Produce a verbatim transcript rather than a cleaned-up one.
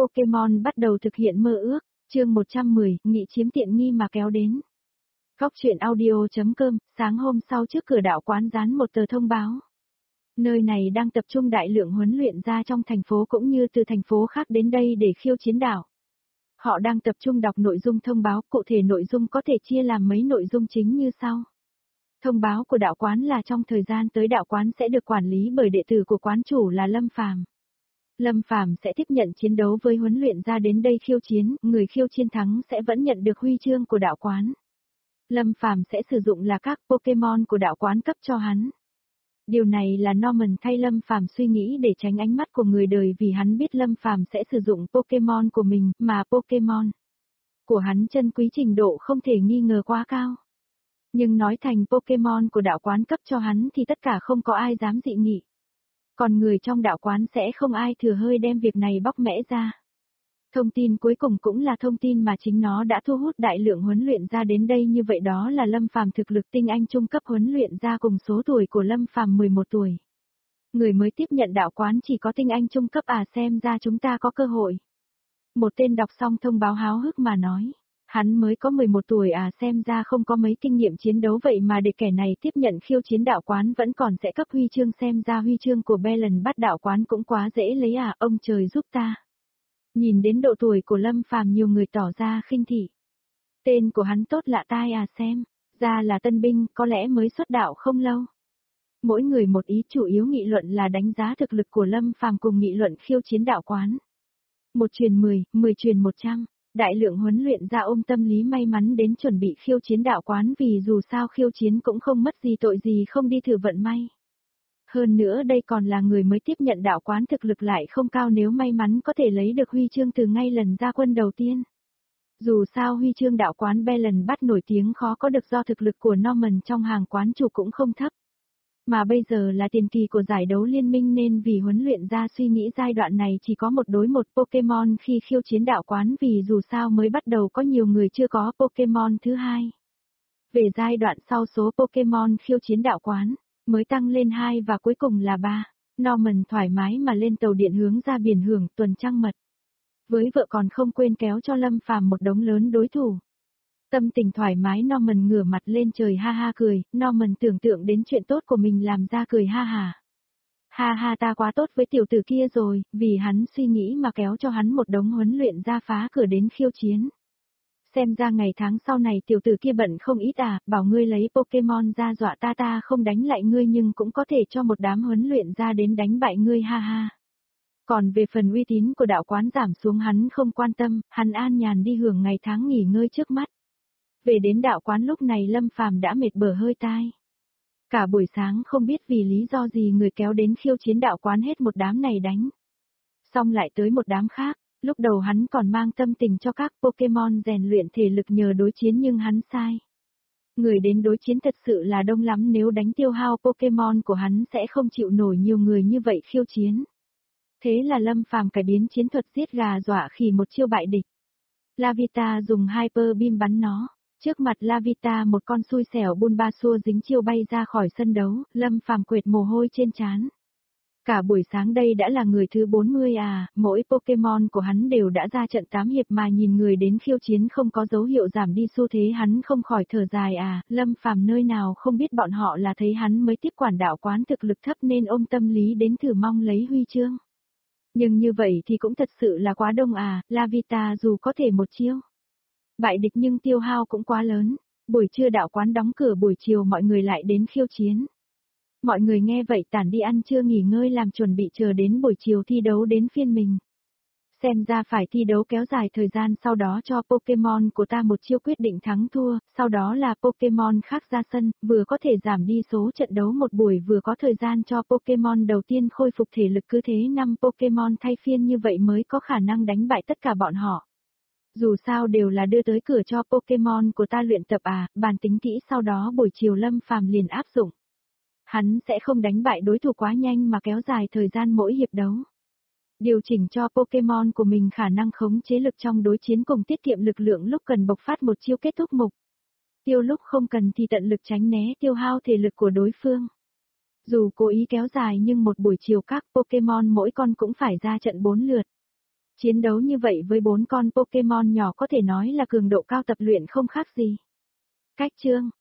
Pokemon bắt đầu thực hiện mơ ước, chương một trăm mười, nghị chiếm tiện nghi mà kéo đến. Góc truyện audio.com, sáng hôm sau trước cửa đạo quán dán một tờ thông báo. Nơi này đang tập trung đại lượng huấn luyện ra trong thành phố cũng như từ thành phố khác đến đây để khiêu chiến đảo. Họ đang tập trung đọc nội dung thông báo, cụ thể nội dung có thể chia làm mấy nội dung chính như sau. Thông báo của đạo quán là trong thời gian tới đạo quán sẽ được quản lý bởi đệ tử của quán chủ là Lâm Phàm. Lâm Phàm sẽ tiếp nhận chiến đấu với huấn luyện ra đến đây khiêu chiến, người khiêu chiến thắng sẽ vẫn nhận được huy chương của đạo quán. Lâm Phàm sẽ sử dụng là các Pokemon của đạo quán cấp cho hắn. Điều này là Norman thay Lâm Phàm suy nghĩ để tránh ánh mắt của người đời vì hắn biết Lâm Phàm sẽ sử dụng Pokemon của mình, mà Pokemon của hắn chân quý trình độ không thể nghi ngờ quá cao. Nhưng nói thành Pokemon của đạo quán cấp cho hắn thì tất cả không có ai dám dị nghị. Còn người trong đạo quán sẽ không ai thừa hơi đem việc này bóc mẽ ra. Thông tin cuối cùng cũng là thông tin mà chính nó đã thu hút đại lượng huấn luyện ra đến đây, như vậy đó là Lâm Phàm thực lực tinh anh trung cấp huấn luyện ra cùng số tuổi của Lâm Phàm mười một tuổi. Người mới tiếp nhận đạo quán chỉ có tinh anh trung cấp à, xem ra chúng ta có cơ hội. Một tên đọc xong thông báo háo hức mà nói. Hắn mới có mười một tuổi à, xem ra không có mấy kinh nghiệm chiến đấu vậy mà để kẻ này tiếp nhận khiêu chiến đạo quán vẫn còn sẽ cấp huy chương, xem ra huy chương của Belen bắt đạo quán cũng quá dễ lấy à, ông trời giúp ta. Nhìn đến độ tuổi của Lâm Phàm nhiều người tỏ ra khinh thị. Tên của hắn tốt lạ tai à, xem ra là tân binh, có lẽ mới xuất đạo không lâu. Mỗi người một ý, chủ yếu nghị luận là đánh giá thực lực của Lâm Phàm cùng nghị luận khiêu chiến đạo quán. Một truyền mười, mười truyền một trăm. Đại lượng huấn luyện ra ôm tâm lý may mắn đến chuẩn bị khiêu chiến đạo quán vì dù sao khiêu chiến cũng không mất gì tội gì không đi thử vận may. Hơn nữa đây còn là người mới tiếp nhận đạo quán, thực lực lại không cao, nếu may mắn có thể lấy được huy chương từ ngay lần ra quân đầu tiên. Dù sao huy chương đạo quán Belen bắt nổi tiếng khó có được do thực lực của Norman trong hàng quán chủ cũng không thấp. Mà bây giờ là tiền kỳ của giải đấu liên minh nên vì huấn luyện ra suy nghĩ giai đoạn này chỉ có một đối một Pokemon khi khiêu chiến đạo quán vì dù sao mới bắt đầu có nhiều người chưa có Pokemon thứ hai. Về giai đoạn sau số Pokemon khiêu chiến đạo quán mới tăng lên hai và cuối cùng là ba. Norman thoải mái mà lên tàu điện hướng ra biển hưởng tuần trăng mật. Với vợ còn không quên kéo cho Lâm Phàm một đống lớn đối thủ. Tâm tình thoải mái Norman ngửa mặt lên trời ha ha cười, Norman tưởng tượng đến chuyện tốt của mình làm ra cười ha ha. Ha ha, ta quá tốt với tiểu tử kia rồi, vì hắn suy nghĩ mà kéo cho hắn một đống huấn luyện ra phá cửa đến khiêu chiến. Xem ra ngày tháng sau này tiểu tử kia bận không ít à, bảo ngươi lấy Pokemon ra dọa ta, ta không đánh lại ngươi nhưng cũng có thể cho một đám huấn luyện ra đến đánh bại ngươi ha ha. Còn về phần uy tín của đạo quán giảm xuống hắn không quan tâm, hắn an nhàn đi hưởng ngày tháng nghỉ ngơi trước mắt. Về đến đạo quán lúc này Lâm Phàm đã mệt bở hơi tai. Cả buổi sáng không biết vì lý do gì người kéo đến khiêu chiến đạo quán hết một đám này đánh. Xong lại tới một đám khác, lúc đầu hắn còn mang tâm tình cho các Pokemon rèn luyện thể lực nhờ đối chiến nhưng hắn sai. Người đến đối chiến thật sự là đông lắm, nếu đánh tiêu hao Pokemon của hắn sẽ không chịu nổi nhiều người như vậy khiêu chiến. Thế là Lâm Phàm cải biến chiến thuật giết gà dọa khỉ một chiêu bại địch. Lavita dùng Hyper Beam bắn nó. Trước mặt Lavita một con xui xẻo Bulbasaur dính chiêu bay ra khỏi sân đấu, Lâm Phàm quệt mồ hôi trên trán. Cả buổi sáng đây đã là người thứ bốn mươi à, mỗi Pokemon của hắn đều đã ra trận tám hiệp mà nhìn người đến khiêu chiến không có dấu hiệu giảm đi xu thế, hắn không khỏi thở dài à, Lâm Phàm nơi nào không biết bọn họ là thấy hắn mới tiếp quản đạo quán thực lực thấp nên ôm tâm lý đến thử mong lấy huy chương. Nhưng như vậy thì cũng thật sự là quá đông à, Lavita dù có thể một chiêu bại địch nhưng tiêu hao cũng quá lớn. Buổi trưa đạo quán đóng cửa, buổi chiều mọi người lại đến khiêu chiến. Mọi người nghe vậy tản đi ăn trưa nghỉ ngơi làm chuẩn bị chờ đến buổi chiều thi đấu đến phiên mình. Xem ra phải thi đấu kéo dài thời gian, sau đó cho Pokemon của ta một chiêu quyết định thắng thua, sau đó là Pokemon khác ra sân, vừa có thể giảm đi số trận đấu một buổi vừa có thời gian cho Pokemon đầu tiên khôi phục thể lực, cứ thế năm Pokemon thay phiên như vậy mới có khả năng đánh bại tất cả bọn họ. Dù sao đều là đưa tới cửa cho Pokemon của ta luyện tập à, bàn tính kỹ sau đó buổi chiều Lâm Phàm liền áp dụng. Hắn sẽ không đánh bại đối thủ quá nhanh mà kéo dài thời gian mỗi hiệp đấu. Điều chỉnh cho Pokemon của mình khả năng khống chế lực trong đối chiến cùng tiết kiệm lực lượng lúc cần bộc phát một chiêu kết thúc mục tiêu, lúc không cần thì tận lực tránh né tiêu hao thể lực của đối phương. Dù cố ý kéo dài nhưng một buổi chiều các Pokemon mỗi con cũng phải ra trận bốn lượt. Chiến đấu như vậy với bốn con Pokemon nhỏ có thể nói là cường độ cao tập luyện không khác gì. Cách chương